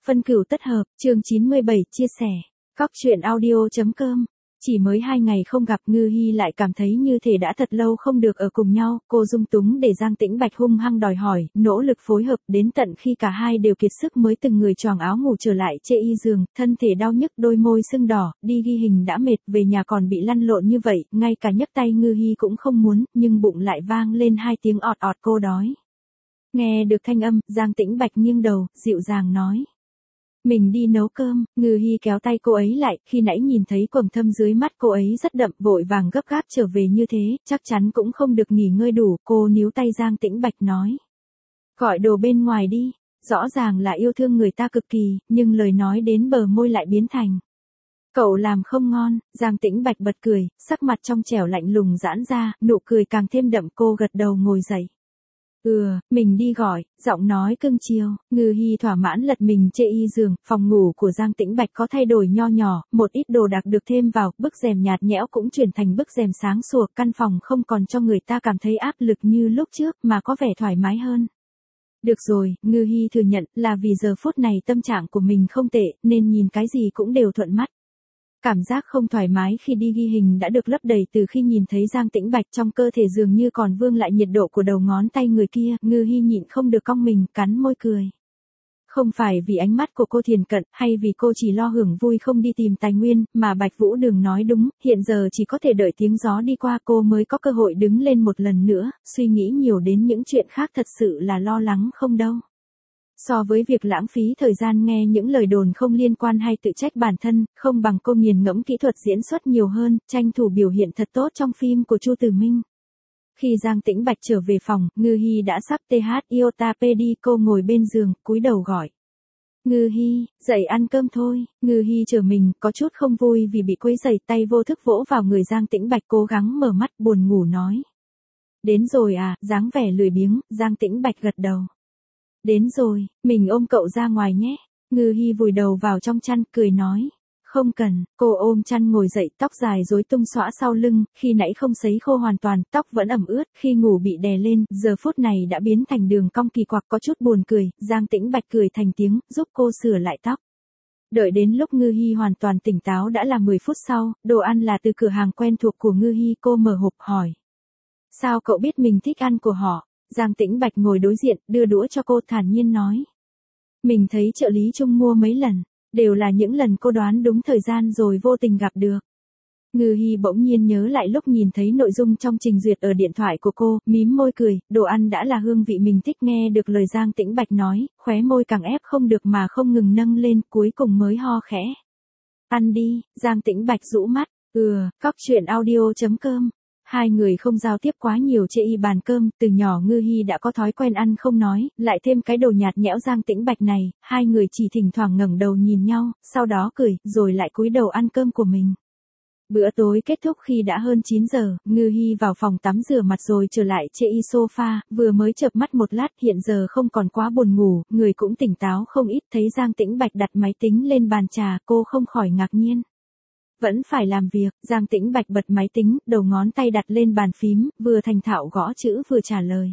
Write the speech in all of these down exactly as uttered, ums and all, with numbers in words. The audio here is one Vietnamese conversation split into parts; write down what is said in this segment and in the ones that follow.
Phân cửu tất hợp, chương chín mươi bảy chia sẻ. Cóc truyện audio.com. Chỉ mới hai ngày không gặp, Ngư Hi lại cảm thấy như thể đã thật lâu không được ở cùng nhau, cô dung túng để Giang Tĩnh Bạch hung hăng đòi hỏi, nỗ lực phối hợp, đến tận khi cả hai đều kiệt sức mới từng người choàng áo ngủ trở lại chê y giường, thân thể đau nhức, đôi môi sưng đỏ, đi ghi hình đã mệt, về nhà còn bị lăn lộn như vậy, ngay cả nhấc tay Ngư Hi cũng không muốn, nhưng bụng lại vang lên hai tiếng ọt ọt, cô đói. Nghe được thanh âm, Giang Tĩnh Bạch nghiêng đầu, dịu dàng nói. Mình đi nấu cơm. Ngư Hi kéo tay cô ấy lại, khi nãy nhìn thấy quầng thâm dưới mắt cô ấy rất đậm, vội vàng gấp gáp trở về như thế, chắc chắn cũng không được nghỉ ngơi đủ, cô níu tay Giang Tĩnh Bạch nói. Gọi đồ bên ngoài đi, rõ ràng là yêu thương người ta cực kỳ, nhưng lời nói đến bờ môi lại biến thành. Cậu làm không ngon. Giang Tĩnh Bạch bật cười, sắc mặt trong trẻo lạnh lùng giãn ra, nụ cười càng thêm đậm, cô gật đầu ngồi dậy. Ừ, mình đi gọi, giọng nói cưng chiều. Ngư Hi thỏa mãn lật mình chê y giường, phòng ngủ của Giang Tĩnh Bạch có thay đổi nho nhỏ, một ít đồ đạc được thêm vào, bức rèm nhạt nhẽo cũng chuyển thành bức rèm sáng sủa, căn phòng không còn cho người ta cảm thấy áp lực như lúc trước mà có vẻ thoải mái hơn. Được rồi, Ngư Hi thừa nhận là vì giờ phút này tâm trạng của mình không tệ, nên nhìn cái gì cũng đều thuận mắt. Cảm giác không thoải mái khi đi ghi hình đã được lấp đầy từ khi nhìn thấy Giang Tĩnh Bạch, trong cơ thể dường như còn vương lại nhiệt độ của đầu ngón tay người kia, Ngư Hi nhịn không được cong mình, cắn môi cười. Không phải vì ánh mắt của cô thiền cận, hay vì cô chỉ lo hưởng vui không đi tìm tài nguyên, mà Bạch Vũ Đường nói đúng, hiện giờ chỉ có thể đợi tiếng gió đi qua cô mới có cơ hội đứng lên một lần nữa, suy nghĩ nhiều đến những chuyện khác thật sự là lo lắng không đâu. So với việc lãng phí thời gian nghe những lời đồn không liên quan hay tự trách bản thân, không bằng cô nghiền ngẫm kỹ thuật diễn xuất nhiều hơn, tranh thủ biểu hiện thật tốt trong phim của Chu Tử Minh. Khi Giang Tĩnh Bạch trở về phòng, Ngư Hi đã sắp th iota pedi, cô ngồi bên giường, cúi đầu gọi. Ngư Hi, dậy ăn cơm thôi. Ngư Hi trở mình, có chút không vui vì bị quấy rầy, tay vô thức vỗ vào người Giang Tĩnh Bạch, cố gắng mở mắt, buồn ngủ nói. Đến rồi à, dáng vẻ lười biếng, Giang Tĩnh Bạch gật đầu. Đến rồi, mình ôm cậu ra ngoài nhé. Ngư Hi vùi đầu vào trong chăn, cười nói. Không cần. Cô ôm chăn ngồi dậy, tóc dài rối tung xõa sau lưng, khi nãy không sấy khô hoàn toàn, tóc vẫn ẩm ướt, khi ngủ bị đè lên, giờ phút này đã biến thành đường cong kỳ quặc, có chút buồn cười. Giang Tĩnh Bạch cười thành tiếng, giúp cô sửa lại tóc. Đợi đến lúc Ngư Hi hoàn toàn tỉnh táo đã là mười phút sau, đồ ăn là từ cửa hàng quen thuộc của Ngư Hi, cô mở hộp hỏi. Sao cậu biết mình thích ăn của họ? Giang Tĩnh Bạch ngồi đối diện, đưa đũa cho cô, thản nhiên nói. Mình thấy trợ lý Trung mua mấy lần, đều là những lần cô đoán đúng thời gian rồi vô tình gặp được. Ngư Hi bỗng nhiên nhớ lại lúc nhìn thấy nội dung trong trình duyệt ở điện thoại của cô, mím môi cười, đồ ăn đã là hương vị mình thích. Nghe được lời Giang Tĩnh Bạch nói, khóe môi càng ép không được mà không ngừng nâng lên, cuối cùng mới ho khẽ. Ăn đi. Giang Tĩnh Bạch rũ mắt. Ừ, cóc truyện audio.com. Hai người không giao tiếp quá nhiều chê y bàn cơm, từ nhỏ Ngư Hi đã có thói quen ăn không nói, lại thêm cái đồ nhạt nhẽo Giang Tĩnh Bạch này, hai người chỉ thỉnh thoảng ngẩng đầu nhìn nhau, sau đó cười, rồi lại cúi đầu ăn cơm của mình. Bữa tối kết thúc khi đã hơn chín giờ, Ngư Hi vào phòng tắm rửa mặt rồi trở lại chê y sofa, vừa mới chợp mắt một lát, hiện giờ không còn quá buồn ngủ, người cũng tỉnh táo không ít, thấy Giang Tĩnh Bạch đặt máy tính lên bàn trà, cô không khỏi ngạc nhiên. Vẫn phải làm việc. Giang Tĩnh Bạch bật máy tính, đầu ngón tay đặt lên bàn phím, vừa thành thạo gõ chữ vừa trả lời.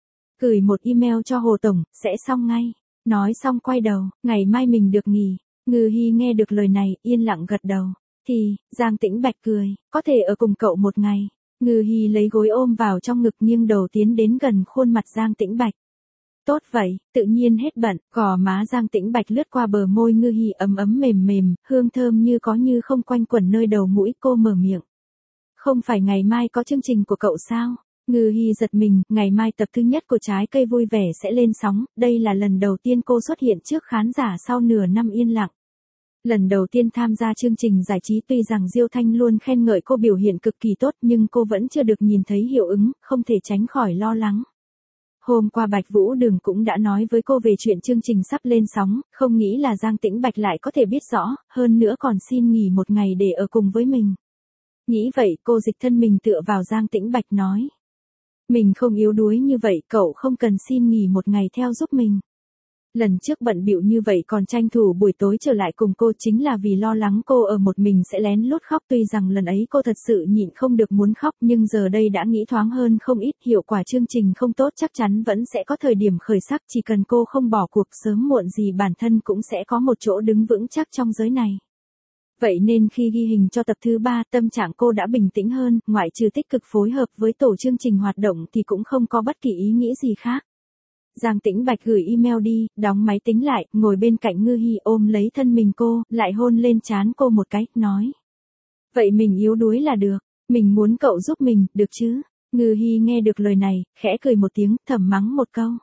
Gửi một email cho Hồ Tổng, sẽ xong ngay. Nói xong quay đầu, ngày mai mình được nghỉ. Ngư Hi nghe được lời này, yên lặng gật đầu. Thì, Giang Tĩnh Bạch cười, có thể ở cùng cậu một ngày. Ngư Hi lấy gối ôm vào trong ngực, nghiêng đầu tiến đến gần khuôn mặt Giang Tĩnh Bạch. Tốt vậy, tự nhiên hết bận, gò má Giang Tĩnh Bạch lướt qua bờ môi Ngư Hi, ấm ấm mềm mềm, hương thơm như có như không quanh quẩn nơi đầu mũi, cô mở miệng. Không phải ngày mai có chương trình của cậu sao? Ngư Hi giật mình, ngày mai tập thứ nhất của Trái Cây Vui Vẻ sẽ lên sóng, đây là lần đầu tiên cô xuất hiện trước khán giả sau nửa năm yên lặng. Lần đầu tiên tham gia chương trình giải trí, tuy rằng Diêu Thanh luôn khen ngợi cô biểu hiện cực kỳ tốt, nhưng cô vẫn chưa được nhìn thấy hiệu ứng, không thể tránh khỏi lo lắng. Hôm qua Bạch Vũ Đường cũng đã nói với cô về chuyện chương trình sắp lên sóng, không nghĩ là Giang Tĩnh Bạch lại có thể biết rõ, hơn nữa còn xin nghỉ một ngày để ở cùng với mình. Nghĩ vậy, cô dịch thân mình tựa vào Giang Tĩnh Bạch nói. Mình không yếu đuối như vậy, cậu không cần xin nghỉ một ngày theo giúp mình. Lần trước bận bịu như vậy còn tranh thủ buổi tối trở lại cùng cô chính là vì lo lắng cô ở một mình sẽ lén lút khóc, tuy rằng lần ấy cô thật sự nhịn không được muốn khóc nhưng giờ đây đã nghĩ thoáng hơn không ít, hiệu quả chương trình không tốt chắc chắn vẫn sẽ có thời điểm khởi sắc, chỉ cần cô không bỏ cuộc sớm muộn gì bản thân cũng sẽ có một chỗ đứng vững chắc trong giới này. Vậy nên khi ghi hình cho tập thứ ba, tâm trạng cô đã bình tĩnh hơn, ngoại trừ tích cực phối hợp với tổ chương trình hoạt động thì cũng không có bất kỳ ý nghĩ gì khác. Giang Tĩnh Bạch gửi email đi, đóng máy tính lại, ngồi bên cạnh Ngư Hi ôm lấy thân mình cô, lại hôn lên trán cô một cái, nói. Vậy mình yếu đuối là được, mình muốn cậu giúp mình, được chứ? Ngư Hi nghe được lời này, khẽ cười một tiếng, thầm mắng một câu.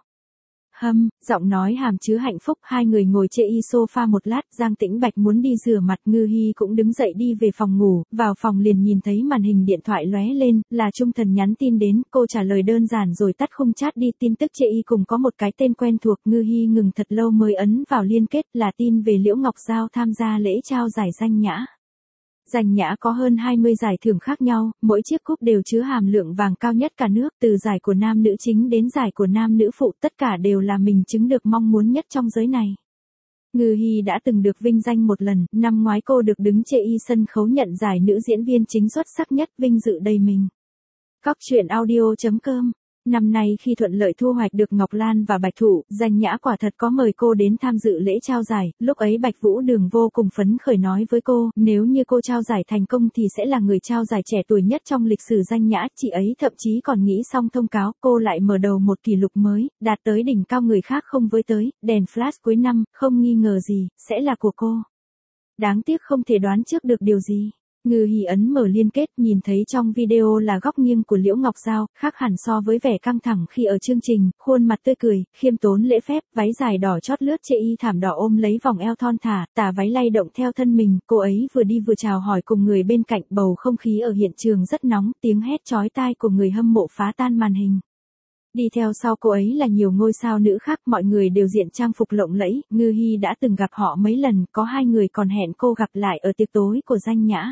Hâm, giọng nói hàm chứa hạnh phúc, hai người ngồi chê y sofa một lát, Giang Tĩnh Bạch muốn đi rửa mặt, Ngư Hi cũng đứng dậy đi về phòng ngủ, vào phòng liền nhìn thấy màn hình điện thoại lóe lên, là Trung Thần nhắn tin đến, cô trả lời đơn giản rồi tắt không chat đi, tin tức chê y cùng có một cái tên quen thuộc, Ngư Hi ngừng thật lâu mới ấn vào liên kết, là tin về Liễu Ngọc Giao tham gia lễ trao giải danh nhã. Danh nhã có hơn hai mươi giải thưởng khác nhau, mỗi chiếc cúp đều chứa hàm lượng vàng cao nhất cả nước, từ giải của nam nữ chính đến giải của nam nữ phụ, tất cả đều là mình chứng được mong muốn nhất trong giới này. Ngư Hi đã từng được vinh danh một lần, năm ngoái cô được đứng chê y sân khấu nhận giải nữ diễn viên chính xuất sắc nhất, vinh dự đầy mình. Cóc truyện audio chấm com. Năm nay khi thuận lợi thu hoạch được Ngọc Lan và Bạch Thủ, Danh Nhã quả thật có mời cô đến tham dự lễ trao giải, lúc ấy Bạch Vũ Đường vô cùng phấn khởi nói với cô, nếu như cô trao giải thành công thì sẽ là người trao giải trẻ tuổi nhất trong lịch sử Danh Nhã, chị ấy thậm chí còn nghĩ xong thông cáo, cô lại mở đầu một kỷ lục mới, đạt tới đỉnh cao người khác không với tới, đèn flash cuối năm, không nghi ngờ gì, sẽ là của cô. Đáng tiếc không thể đoán trước được điều gì. Ngư Hi ấn mở liên kết, nhìn thấy trong video là góc nghiêng của Liễu Ngọc Giao, khác hẳn so với vẻ căng thẳng khi ở chương trình, khuôn mặt tươi cười, khiêm tốn lễ phép, váy dài đỏ chót lướt chê y thảm đỏ ôm lấy vòng eo thon thả, tà váy lay động theo thân mình, cô ấy vừa đi vừa chào hỏi cùng người bên cạnh, bầu không khí ở hiện trường rất nóng, tiếng hét chói tai của người hâm mộ phá tan màn hình. Đi theo sau cô ấy là nhiều ngôi sao nữ khác, mọi người đều diện trang phục lộng lẫy, Ngư Hi đã từng gặp họ mấy lần, có hai người còn hẹn cô gặp lại ở tiệc tối của Danh Nhã.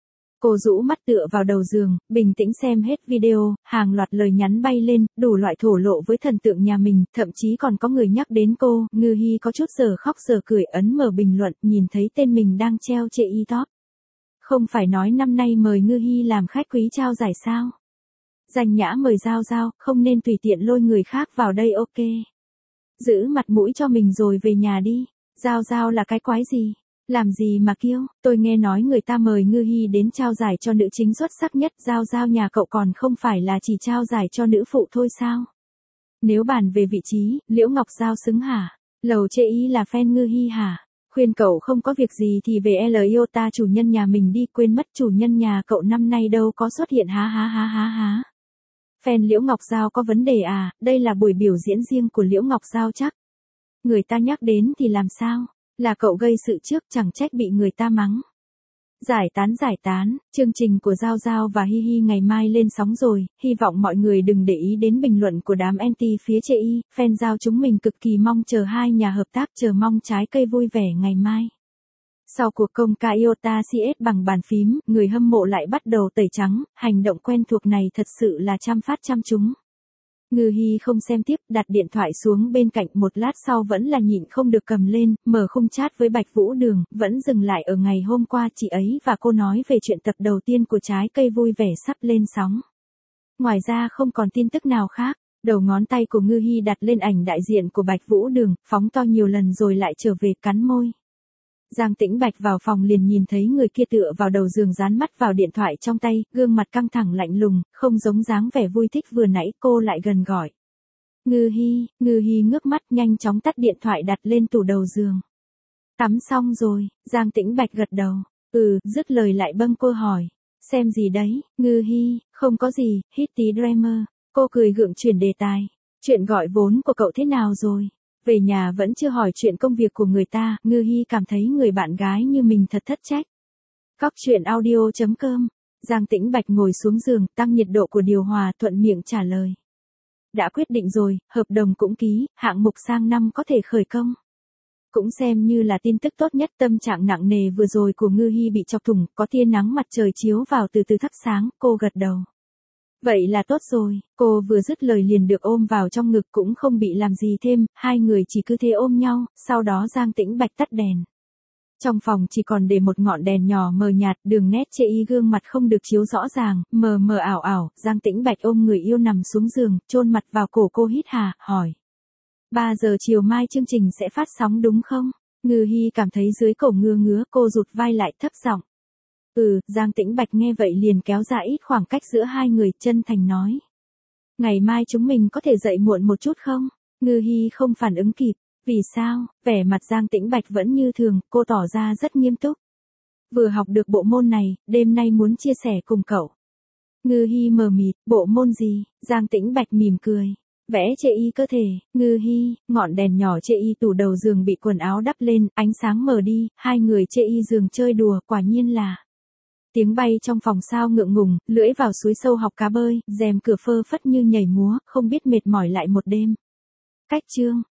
Cô rũ mắt tựa vào đầu giường, bình tĩnh xem hết video, hàng loạt lời nhắn bay lên, đủ loại thổ lộ với thần tượng nhà mình, thậm chí còn có người nhắc đến cô, Ngư Hi có chút giờ khóc giờ cười, ấn mở bình luận, nhìn thấy tên mình đang treo chê y top. Không phải nói năm nay mời Ngư Hi làm khách quý trao giải sao? Danh Nhã mời Giao Giao, không nên tùy tiện lôi người khác vào đây, ok. Giữ mặt mũi cho mình rồi về nhà đi, Giao Giao là cái quái gì? Làm gì mà kiêu, tôi nghe nói người ta mời Ngư Hi đến trao giải cho nữ chính xuất sắc nhất, Giao Giao nhà cậu còn không phải là chỉ trao giải cho nữ phụ thôi sao? Nếu bàn về vị trí, Liễu Ngọc Giao xứng hả? Lầu chê y là fan Ngư Hi hả? Khuyên cậu không có việc gì thì về L Iota chủ nhân nhà mình đi, quên mất chủ nhân nhà cậu năm nay đâu có xuất hiện, há há há há há. Fan Liễu Ngọc Giao có vấn đề à, đây là buổi biểu diễn riêng của Liễu Ngọc Giao chắc. Người ta nhắc đến thì làm sao? Là cậu gây sự trước, chẳng trách bị người ta mắng. Giải tán giải tán, chương trình của Giao Giao và Hi Hi ngày mai lên sóng rồi, hy vọng mọi người đừng để ý đến bình luận của đám anti phía chê y, fan Giao chúng mình cực kỳ mong chờ hai nhà hợp tác, chờ mong trái cây vui vẻ ngày mai. Sau cuộc công ca Iota xê ét bằng bàn phím, người hâm mộ lại bắt đầu tẩy trắng, hành động quen thuộc này thật sự là trăm phát trăm trúng. Ngư Hi không xem tiếp, đặt điện thoại xuống bên cạnh, một lát sau vẫn là nhịn không được cầm lên, mở khung chat với Bạch Vũ Đường, vẫn dừng lại ở ngày hôm qua chị ấy và cô nói về chuyện tập đầu tiên của trái cây vui vẻ sắp lên sóng. Ngoài ra không còn tin tức nào khác, đầu ngón tay của Ngư Hi đặt lên ảnh đại diện của Bạch Vũ Đường, phóng to nhiều lần rồi lại trở về, cắn môi. Giang Tĩnh Bạch vào phòng liền nhìn thấy người kia tựa vào đầu giường dán mắt vào điện thoại trong tay, gương mặt căng thẳng lạnh lùng, không giống dáng vẻ vui thích vừa nãy, cô lại gần gọi. Ngư Hi, Ngư Hi ngước mắt nhanh chóng tắt điện thoại đặt lên tủ đầu giường. Tắm xong rồi, Giang Tĩnh Bạch gật đầu, ừ, dứt lời lại bâng cô hỏi. Xem gì đấy, Ngư Hi, không có gì, hít tí Dreamer, cô cười gượng chuyển đề tài. Chuyện gọi vốn của cậu thế nào rồi? Về nhà vẫn chưa hỏi chuyện công việc của người ta, Ngư Hi cảm thấy người bạn gái như mình thật thất trách. Cóc truyện audio chấm com. Giang Tĩnh Bạch ngồi xuống giường, tăng nhiệt độ của điều hòa, thuận miệng trả lời. Đã quyết định rồi, hợp đồng cũng ký, hạng mục sang năm có thể khởi công. Cũng xem như là tin tức tốt nhất, tâm trạng nặng nề vừa rồi của Ngư Hi bị chọc thủng, có tia nắng mặt trời chiếu vào từ từ thắp sáng, cô gật đầu. Vậy là tốt rồi, cô vừa dứt lời liền được ôm vào trong ngực cũng không bị làm gì thêm, hai người chỉ cứ thế ôm nhau, sau đó Giang Tĩnh Bạch tắt đèn. Trong phòng chỉ còn để một ngọn đèn nhỏ mờ nhạt, đường nét chê y gương mặt không được chiếu rõ ràng, mờ mờ ảo ảo, Giang Tĩnh Bạch ôm người yêu nằm xuống giường, chôn mặt vào cổ cô hít hà, hỏi. ba giờ chiều mai chương trình sẽ phát sóng đúng không? Ngư Hi cảm thấy dưới cổ ngứa ngứa, cô rụt vai lại thấp giọng. Ừ, Giang Tĩnh Bạch nghe vậy liền kéo ra ít khoảng cách giữa hai người, chân thành nói. Ngày mai chúng mình có thể dậy muộn một chút không? Ngư Hi không phản ứng kịp. Vì sao? Vẻ mặt Giang Tĩnh Bạch vẫn như thường, cô tỏ ra rất nghiêm túc. Vừa học được bộ môn này, đêm nay muốn chia sẻ cùng cậu. Ngư Hi mờ mịt, bộ môn gì? Giang Tĩnh Bạch mỉm cười. Vẽ chê y cơ thể. Ngư Hi, ngọn đèn nhỏ chê y tủ đầu giường bị quần áo đắp lên, ánh sáng mờ đi, hai người chê y giường chơi đùa, quả nhiên là. Tiếng bay trong phòng sao ngượng ngùng, lưỡi vào suối sâu học cá bơi, rèm cửa phơ phất như nhảy múa, không biết mệt mỏi lại một đêm. Cách chương.